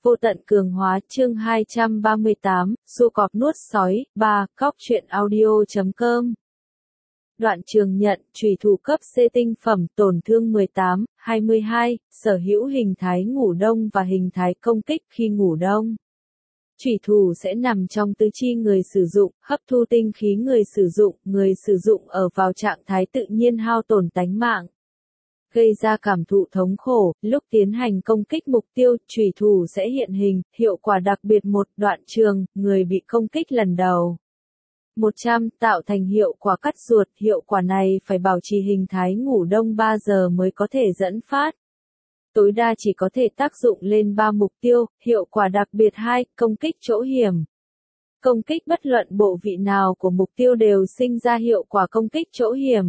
Vô tận cường hóa chương 238, Xua cọp nuốt sói, 3, Cóc truyện audio.com. Đoạn Trường nhận, chủy thủ cấp C tinh phẩm, tổn thương 18, 22, sở hữu hình thái ngủ đông và hình thái công kích khi ngủ đông. Chủy thủ sẽ nằm trong tứ chi người sử dụng, hấp thu tinh khí người sử dụng ở vào trạng thái tự nhiên hao tổn tánh mạng, gây ra cảm thụ thống khổ. Lúc tiến hành công kích mục tiêu, chủy thủ sẽ hiện hình, hiệu quả đặc biệt. Một đoạn trường, người bị công kích lần đầu. 100. Tạo thành hiệu quả cắt ruột, hiệu quả này phải bảo trì hình thái ngủ đông 3 giờ mới có thể dẫn phát. Tối đa chỉ có thể tác dụng lên 3 mục tiêu, hiệu quả đặc biệt. 2. Công kích chỗ hiểm. Công kích bất luận bộ vị nào của mục tiêu đều sinh ra hiệu quả công kích chỗ hiểm.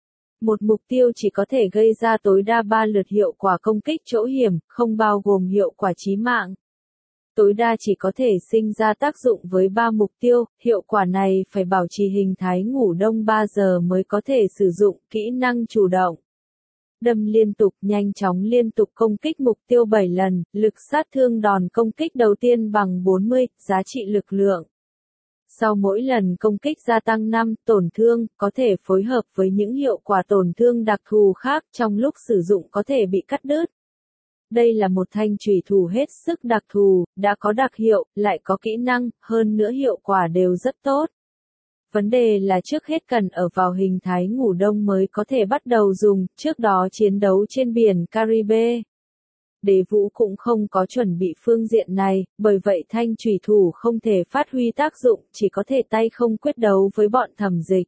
Một mục tiêu chỉ có thể gây ra tối đa 3 lượt hiệu quả công kích chỗ hiểm, không bao gồm hiệu quả chí mạng. Tối đa chỉ có thể sinh ra tác dụng với 3 mục tiêu, hiệu quả này phải bảo trì hình thái ngủ đông 3 giờ mới có thể sử dụng. Kỹ năng chủ động. Đâm liên tục, nhanh chóng liên tục công kích mục tiêu 7 lần, lực sát thương đòn công kích đầu tiên bằng 40, giá trị lực lượng. Sau mỗi lần công kích gia tăng 5 tổn thương, có thể phối hợp với những hiệu quả tổn thương đặc thù khác, trong lúc sử dụng có thể bị cắt đứt. Đây là một thanh chủy thủ hết sức đặc thù, đã có đặc hiệu, lại có kỹ năng, hơn nữa hiệu quả đều rất tốt. Vấn đề là trước hết cần ở vào hình thái ngủ đông mới có thể bắt đầu dùng, trước đó chiến đấu trên biển Caribe. Đế Vũ cũng không có chuẩn bị phương diện này, bởi vậy thanh chủy thủ không thể phát huy tác dụng, chỉ có thể tay không quyết đấu với bọn Thẩm Dịch.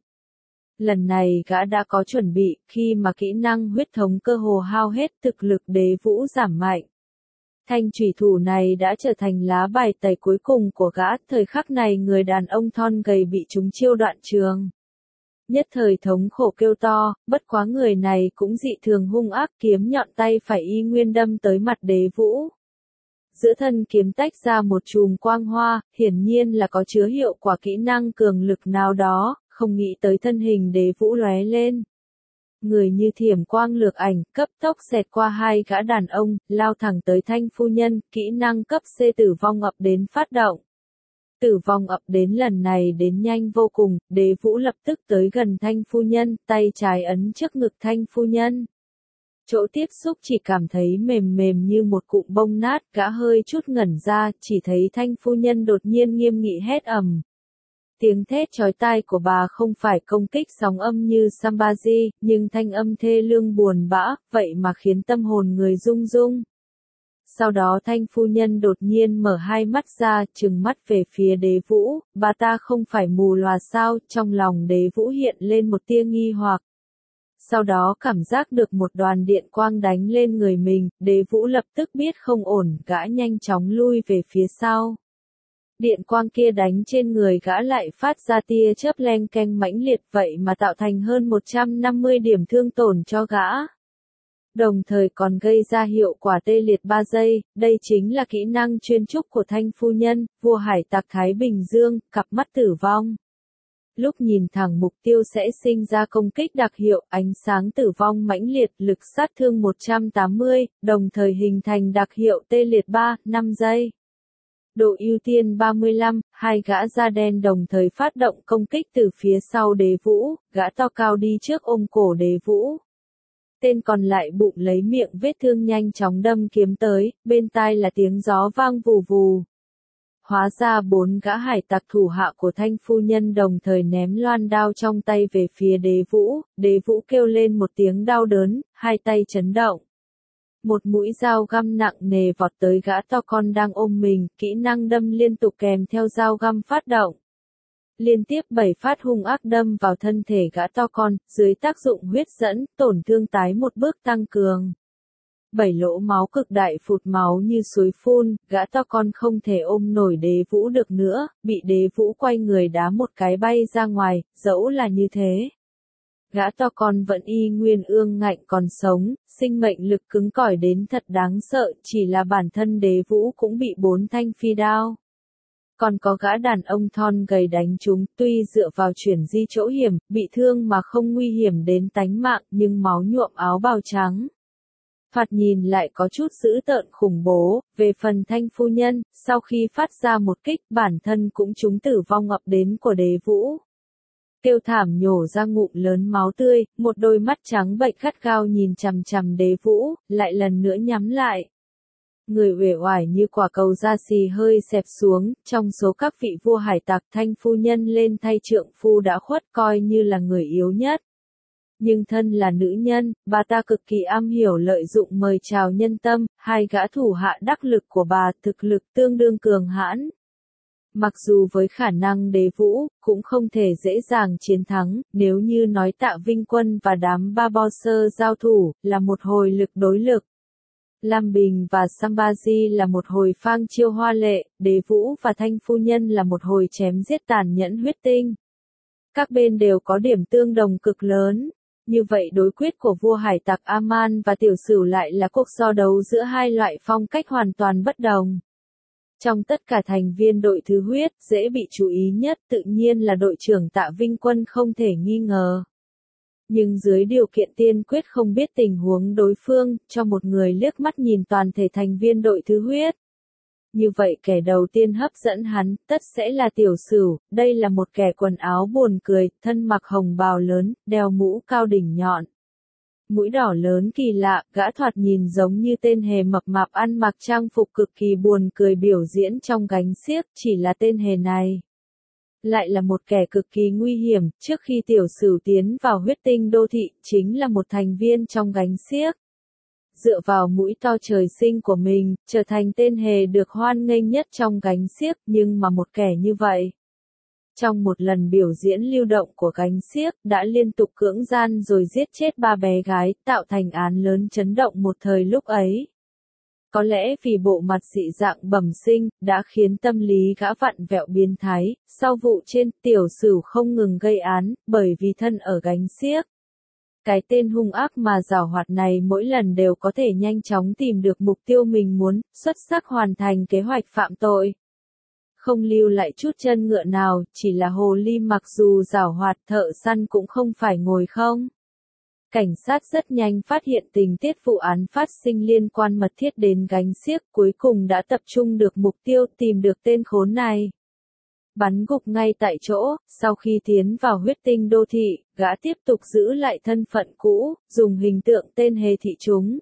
Lần này gã đã có chuẩn bị, khi mà kỹ năng huyết thống cơ hồ hao hết, thực lực Đế Vũ giảm mạnh. Thanh chủy thủ này đã trở thành lá bài tẩy cuối cùng của gã. Thời khắc này người đàn ông thon gầy bị trúng chiêu Đoạn Trường. Nhất thời thống khổ kêu to, bất quá người này cũng dị thường hung ác, kiếm nhọn tay phải y nguyên đâm tới mặt Đế Vũ. Giữa thân kiếm tách ra một chùm quang hoa, hiển nhiên là có chứa hiệu quả kỹ năng cường lực nào đó, không nghĩ tới thân hình Đế Vũ lóe lên. Người như thiểm quang lược ảnh, cấp tốc xẹt qua hai gã đàn ông, lao thẳng tới Thanh phu nhân, kỹ năng cấp C tử vong ập đến phát động. Tử vong ập đến lần này đến nhanh vô cùng, Đế Vũ lập tức tới gần Thanh phu nhân, tay trái ấn trước ngực Thanh phu nhân. Chỗ tiếp xúc chỉ cảm thấy mềm mềm như một cụm bông nát, gã hơi chút ngẩn ra, chỉ thấy Thanh phu nhân đột nhiên nghiêm nghị hét ầm. Tiếng thét chói tai của bà không phải công kích sóng âm như Sambaji, nhưng thanh âm thê lương buồn bã, vậy mà khiến tâm hồn người rung rung. Sau đó Thanh phu nhân đột nhiên mở hai mắt ra, trừng mắt về phía Đế Vũ, bà ta không phải mù lòa sao? Trong lòng Đế Vũ hiện lên một tia nghi hoặc. Sau đó cảm giác được một đoàn điện quang đánh lên người mình, Đế Vũ lập tức biết không ổn, gã nhanh chóng lui về phía sau. Điện quang kia đánh trên người gã lại phát ra tia chớp leng keng mãnh liệt, vậy mà tạo thành hơn 150 điểm thương tổn cho gã. Đồng thời còn gây ra hiệu quả tê liệt 3 giây, đây chính là kỹ năng chuyên trúc của Thanh phu nhân, vua hải tặc Thái Bình Dương, cặp mắt tử vong. Lúc nhìn thẳng mục tiêu sẽ sinh ra công kích đặc hiệu, ánh sáng tử vong mãnh liệt, lực sát thương 180, đồng thời hình thành đặc hiệu tê liệt 3-5 giây. Độ ưu tiên 35, hai gã da đen đồng thời phát động công kích từ phía sau Đế Vũ, gã to cao đi trước ôm cổ Đế Vũ. Tên còn lại bụng lấy miệng vết thương nhanh chóng đâm kiếm tới, bên tai là tiếng gió vang vù vù. Hóa ra 4 gã hải tặc thủ hạ của Thanh phu nhân đồng thời ném loan đao trong tay về phía Đế Vũ kêu lên một tiếng đau đớn, hai tay chấn động. Một mũi dao găm nặng nề vọt tới gã to con đang ôm mình, kỹ năng đâm liên tục kèm theo dao găm phát động. Liên tiếp 7 phát hung ác đâm vào thân thể gã to con, dưới tác dụng huyết dẫn, tổn thương tái một bước tăng cường. 7 lỗ máu cực đại phụt máu như suối phun, gã to con không thể ôm nổi Đế Vũ được nữa, bị Đế Vũ quay người đá một cái bay ra ngoài, dẫu là như thế. Gã to con vẫn y nguyên ương ngạnh còn sống, sinh mệnh lực cứng cỏi đến thật đáng sợ, chỉ là bản thân Đế Vũ cũng bị 4 thanh phi đao. Còn có gã đàn ông thon gầy đánh chúng, tuy dựa vào chuyển di chỗ hiểm, bị thương mà không nguy hiểm đến tánh mạng, nhưng máu nhuộm áo bào trắng. thoạt nhìn lại có chút dữ tợn khủng bố. Về phần Thanh phu nhân, sau khi phát ra một kích, bản thân cũng trúng tử vong ập đến của Đế Vũ. Kêu thảm nhổ ra ngụm lớn máu tươi, một đôi mắt trắng bệch gắt gao nhìn chằm chằm Đế Vũ, lại lần nữa nhắm lại. Người uể oải như quả cầu da xì hơi xẹp xuống, trong số các vị vua hải tặc Thanh phu nhân lên thay trượng phu đã khuất coi như là người yếu nhất. Nhưng thân là nữ nhân, bà ta cực kỳ am hiểu lợi dụng mời chào nhân tâm, hai gã thủ hạ đắc lực của bà thực lực tương đương cường hãn. Mặc dù với khả năng Đế Vũ, cũng không thể dễ dàng chiến thắng, nếu như nói Tạ Vinh Quân và đám Barbossa giao thủ, là một hồi lực đối lực. Lam Bình và Sambazi là một hồi phang chiêu hoa lệ, Đế Vũ và Thanh phu nhân là một hồi chém giết tàn nhẫn huyết tinh. Các bên đều có điểm tương đồng cực lớn. Như vậy đối quyết của vua hải tặc Aman và Tiểu Sửu lại là cuộc so đấu giữa hai loại phong cách hoàn toàn bất đồng. Trong tất cả thành viên đội thứ huyết, dễ bị chú ý nhất tự nhiên là đội trưởng Tạ Vinh Quân không thể nghi ngờ. Nhưng dưới điều kiện tiên quyết không biết tình huống đối phương, cho một người liếc mắt nhìn toàn thể thành viên đội thứ huyết. Như vậy kẻ đầu tiên hấp dẫn hắn, tất sẽ là Tiểu Sửu, đây là một kẻ quần áo buồn cười, thân mặc hồng bào lớn, đeo mũ cao đỉnh nhọn. Mũi đỏ lớn kỳ lạ, gã thoạt nhìn giống như tên hề mập mạp ăn mặc trang phục cực kỳ buồn cười biểu diễn trong gánh xiếc, chỉ là tên hề này lại là một kẻ cực kỳ nguy hiểm, trước khi Tiểu Sửu tiến vào huyết tinh đô thị, chính là một thành viên trong gánh xiếc. Dựa vào mũi to trời sinh của mình, trở thành tên hề được hoan nghênh nhất trong gánh xiếc, nhưng mà một kẻ như vậy. Trong một lần biểu diễn lưu động của gánh xiếc, đã liên tục cưỡng gian rồi giết chết 3 bé gái, tạo thành án lớn chấn động một thời lúc ấy. Có lẽ vì bộ mặt dị dạng bẩm sinh, đã khiến tâm lý gã vặn vẹo biến thái, sau vụ trên, Tiểu Sửu không ngừng gây án, bởi vì thân ở gánh xiếc. Cái tên hung ác mà giảo hoạt này mỗi lần đều có thể nhanh chóng tìm được mục tiêu mình muốn, xuất sắc hoàn thành kế hoạch phạm tội. Không lưu lại chút chân ngựa nào, chỉ là hồ ly mặc dù giảo hoạt thợ săn cũng không phải ngồi không. Cảnh sát rất nhanh phát hiện tình tiết vụ án phát sinh liên quan mật thiết đến gánh xiếc, cuối cùng đã tập trung được mục tiêu tìm được tên khốn này. Bắn gục ngay tại chỗ, sau khi tiến vào huyết tinh đô thị, gã tiếp tục giữ lại thân phận cũ, dùng hình tượng tên hề thị chúng.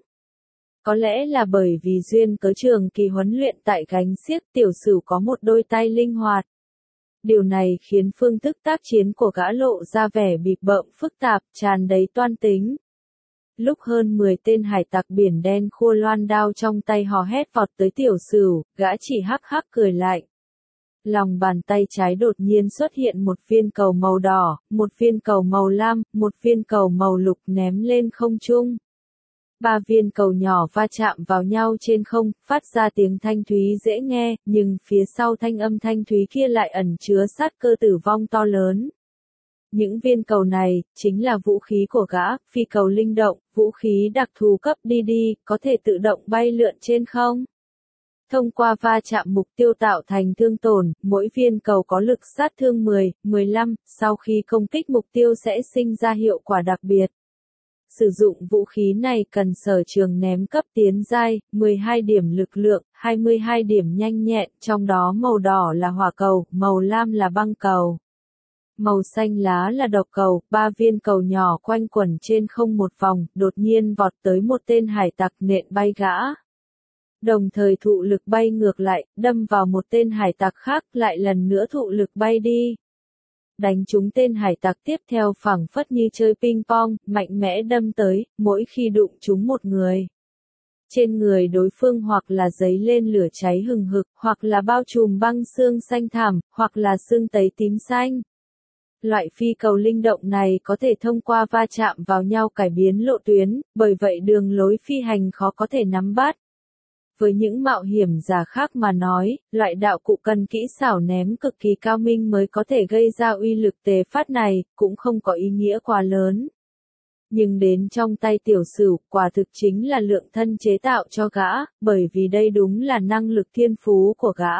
Có lẽ là bởi vì duyên cớ trường kỳ huấn luyện tại gánh xiếc Tiểu Sửu có một đôi tay linh hoạt. Điều này khiến phương thức tác chiến của gã lộ ra vẻ bịp bợm phức tạp, tràn đầy toan tính. Lúc hơn 10 tên hải tặc biển đen khua loan đao trong tay hò hét vọt tới Tiểu Sửu, gã chỉ hắc hắc cười lạnh. Lòng bàn tay trái đột nhiên xuất hiện một viên cầu màu đỏ, một viên cầu màu lam, một viên cầu màu lục ném lên không trung. 3 viên cầu nhỏ va chạm vào nhau trên không, phát ra tiếng thanh thúy dễ nghe, nhưng phía sau thanh âm thanh thúy kia lại ẩn chứa sát cơ tử vong to lớn. Những viên cầu này, chính là vũ khí của gã, phi cầu linh động, vũ khí đặc thù cấp DD, có thể tự động bay lượn trên không. Thông qua va chạm mục tiêu tạo thành thương tổn, mỗi viên cầu có lực sát thương 10, 15, sau khi công kích mục tiêu sẽ sinh ra hiệu quả đặc biệt. Sử dụng vũ khí này cần sở trường ném cấp tiến giai, 12 điểm lực lượng, 22 điểm nhanh nhẹn, trong đó màu đỏ là hỏa cầu, màu lam là băng cầu. Màu xanh lá là độc cầu, 3 viên cầu nhỏ quanh quẩn trên không một vòng, đột nhiên vọt tới một tên hải tặc nện bay gã. Đồng thời thụ lực bay ngược lại, đâm vào một tên hải tặc khác, lại lần nữa thụ lực bay đi. Đánh trúng tên hải tặc tiếp theo phảng phất như chơi ping pong, mạnh mẽ đâm tới, mỗi khi đụng trúng một người. Trên người đối phương hoặc là giấy lên lửa cháy hừng hực, hoặc là bao trùm băng xương xanh thẳm, hoặc là xương tấy tím xanh. Loại phi cầu linh động này có thể thông qua va chạm vào nhau cải biến lộ tuyến, bởi vậy đường lối phi hành khó có thể nắm bắt. Với những mạo hiểm giả khác mà nói, loại đạo cụ cần kỹ xảo ném cực kỳ cao minh mới có thể gây ra uy lực tề phát này, cũng không có ý nghĩa quá lớn. Nhưng đến trong tay Tiểu Sửu, quả thực chính là lượng thân chế tạo cho gã, bởi vì đây đúng là năng lực thiên phú của gã.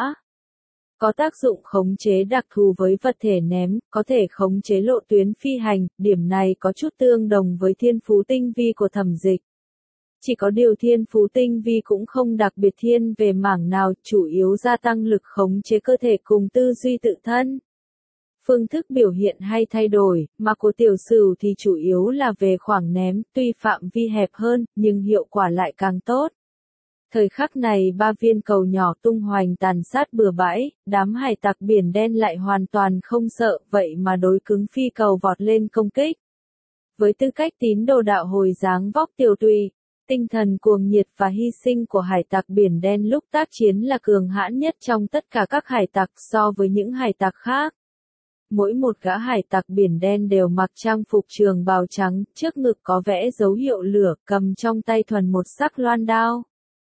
Có tác dụng khống chế đặc thù với vật thể ném, có thể khống chế lộ tuyến phi hành, điểm này có chút tương đồng với thiên phú tinh vi của Thẩm Dịch. Chỉ có điều thiên phú tinh vi cũng không đặc biệt thiên về mảng nào, chủ yếu gia tăng lực khống chế cơ thể cùng tư duy tự thân. Phương thức biểu hiện hay thay đổi, mà của tiểu sửu thì chủ yếu là về khoảng ném, tuy phạm vi hẹp hơn, nhưng hiệu quả lại càng tốt. Thời khắc này 3 viên cầu nhỏ tung hoành tàn sát bừa bãi, đám hải tặc biển đen lại hoàn toàn không sợ, vậy mà đối cứng phi cầu vọt lên công kích. Với tư cách tín đồ đạo Hồi dáng vóc tiều tụy, tinh thần cuồng nhiệt và hy sinh của hải tặc biển đen lúc tác chiến là cường hãn nhất trong tất cả các hải tặc so với những hải tặc khác. Mỗi một gã hải tặc biển đen đều mặc trang phục trường bào trắng, trước ngực có vẽ dấu hiệu lửa, cầm trong tay thuần một sắc loan đao.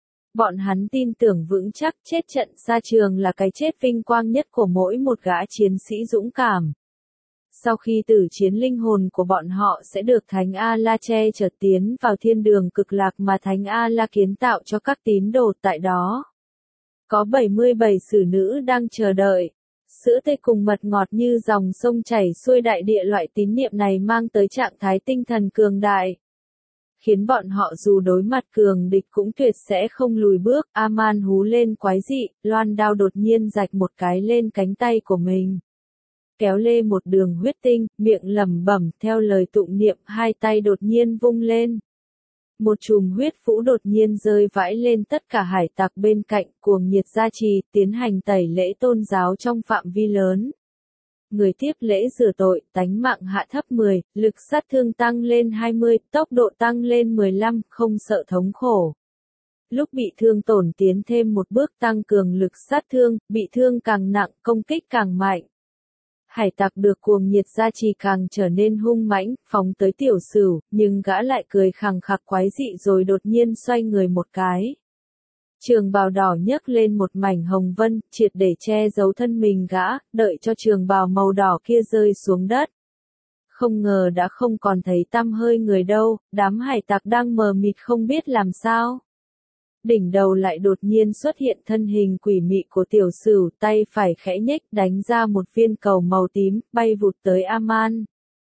Bọn hắn tin tưởng vững chắc chết trận xa trường là cái chết vinh quang nhất của mỗi một gã chiến sĩ dũng cảm. Sau khi tử chiến, linh hồn của bọn họ sẽ được Thánh A-la che chở tiến vào thiên đường cực lạc mà Thánh A-la kiến tạo cho các tín đồ tại đó. Có 77 xử nữ đang chờ đợi. Sữa tươi cùng mật ngọt như dòng sông chảy xuôi đại địa, loại tín niệm này mang tới trạng thái tinh thần cường đại, khiến bọn họ dù đối mặt cường địch cũng tuyệt sẽ không lùi bước. Aman hú lên quái dị, loan đao đột nhiên rạch một cái lên cánh tay của mình, kéo lê một đường huyết tinh, miệng lẩm bẩm theo lời tụng niệm, hai tay đột nhiên vung lên. Một chùm huyết phũ đột nhiên rơi vãi lên tất cả hải tặc bên cạnh, cuồng nhiệt gia trì, tiến hành tẩy lễ tôn giáo trong phạm vi lớn. Người tiếp lễ rửa tội, tánh mạng hạ thấp 10, lực sát thương tăng lên 20, tốc độ tăng lên 15, không sợ thống khổ. Lúc bị thương tổn tiến thêm một bước, tăng cường lực sát thương, bị thương càng nặng, công kích càng mạnh. Hải tặc được cuồng nhiệt gia trì càng trở nên hung mãnh, phóng tới tiểu sửu, nhưng gã lại cười khằng khặc quái dị rồi đột nhiên xoay người một cái. Trường bào đỏ nhấc lên một mảnh hồng vân, triệt để che giấu thân mình gã, đợi cho trường bào màu đỏ kia rơi xuống đất. Không ngờ đã không còn thấy tăm hơi người đâu, đám hải tặc đang mờ mịt không biết làm sao. Đỉnh đầu lại đột nhiên xuất hiện thân hình quỷ mị của tiểu sửu, tay phải khẽ nhếch đánh ra một viên cầu màu tím, bay vụt tới Aman.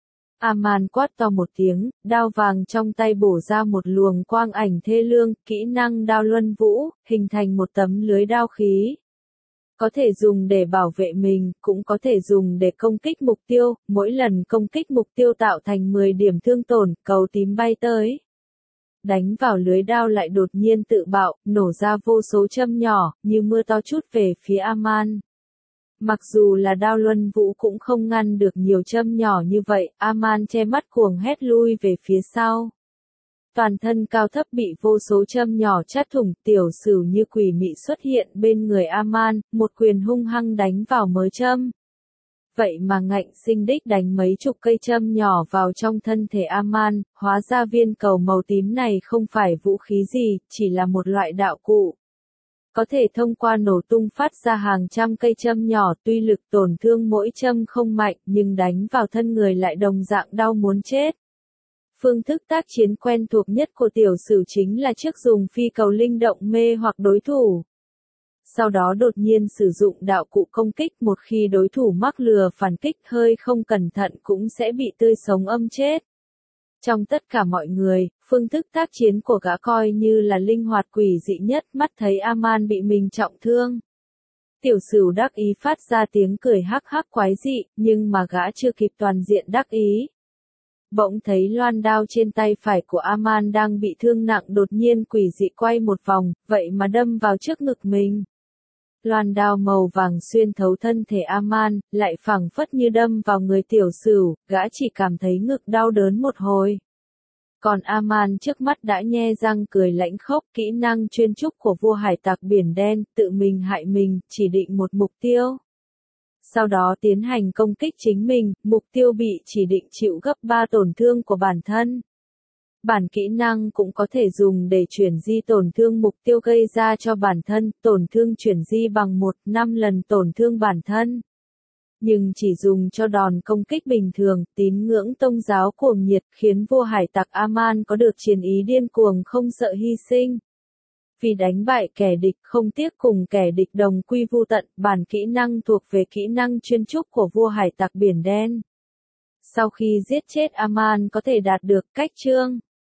Aman quát to một tiếng, đao vàng trong tay bổ ra một luồng quang ảnh thê lương, kỹ năng đao luân vũ, hình thành một tấm lưới đao khí. Có thể dùng để bảo vệ mình, cũng có thể dùng để công kích mục tiêu, mỗi lần công kích mục tiêu tạo thành 10 điểm thương tổn, cầu tím bay tới. Đánh vào lưới đao lại đột nhiên tự bạo, nổ ra vô số châm nhỏ, như mưa to chút về phía Aman. Mặc dù là đao luân vũ cũng không ngăn được nhiều châm nhỏ như vậy, Aman che mắt cuồng hét lui về phía sau. Toàn thân cao thấp bị vô số châm nhỏ chát thủng, tiểu sửu như quỷ mị xuất hiện bên người Aman, một quyền hung hăng đánh vào mớ châm. Vậy mà ngạnh sinh đích đánh mấy chục cây châm nhỏ vào trong thân thể Aman, hóa ra viên cầu màu tím này không phải vũ khí gì, chỉ là một loại đạo cụ. Có thể thông qua nổ tung phát ra hàng trăm cây châm nhỏ, tuy lực tổn thương mỗi châm không mạnh nhưng đánh vào thân người lại đồng dạng đau muốn chết. Phương thức tác chiến quen thuộc nhất của tiểu sửu chính là trước dùng phi cầu linh động mê hoặc đối thủ. Sau đó đột nhiên sử dụng đạo cụ công kích, một khi đối thủ mắc lừa phản kích hơi không cẩn thận cũng sẽ bị tươi sống âm chết. Trong tất cả mọi người, phương thức tác chiến của gã coi như là linh hoạt quỷ dị nhất, mắt thấy Aman bị mình trọng thương. Tiểu sửu đắc ý phát ra tiếng cười hắc hắc quái dị, nhưng mà gã chưa kịp toàn diện đắc ý. Bỗng thấy loan đao trên tay phải của Aman đang bị thương nặng đột nhiên quỷ dị quay một vòng, vậy mà đâm vào trước ngực mình. Loan đao màu vàng xuyên thấu thân thể Aman, lại phảng phất như đâm vào người tiểu sửu, gã chỉ cảm thấy ngực đau đớn một hồi. Còn Aman trước mắt đã nhe răng cười lãnh khốc, kỹ năng chuyên trúc của vua hải tặc biển đen, tự mình hại mình, chỉ định một mục tiêu. Sau đó tiến hành công kích chính mình, mục tiêu bị chỉ định chịu gấp 3 tổn thương của bản thân. Bản kỹ năng cũng có thể dùng để chuyển di tổn thương mục tiêu gây ra cho bản thân, tổn thương chuyển di bằng 1/5 lần tổn thương bản thân. Nhưng chỉ dùng cho đòn công kích bình thường, tín ngưỡng tôn giáo cuồng nhiệt khiến vua hải tặc Aman có được chiến ý điên cuồng không sợ hy sinh. Vì đánh bại kẻ địch không tiếc cùng kẻ địch đồng quy vu tận, bản kỹ năng thuộc về kỹ năng chuyên trúc của vua hải tặc biển đen. Sau khi giết chết Aman có thể đạt được cách chương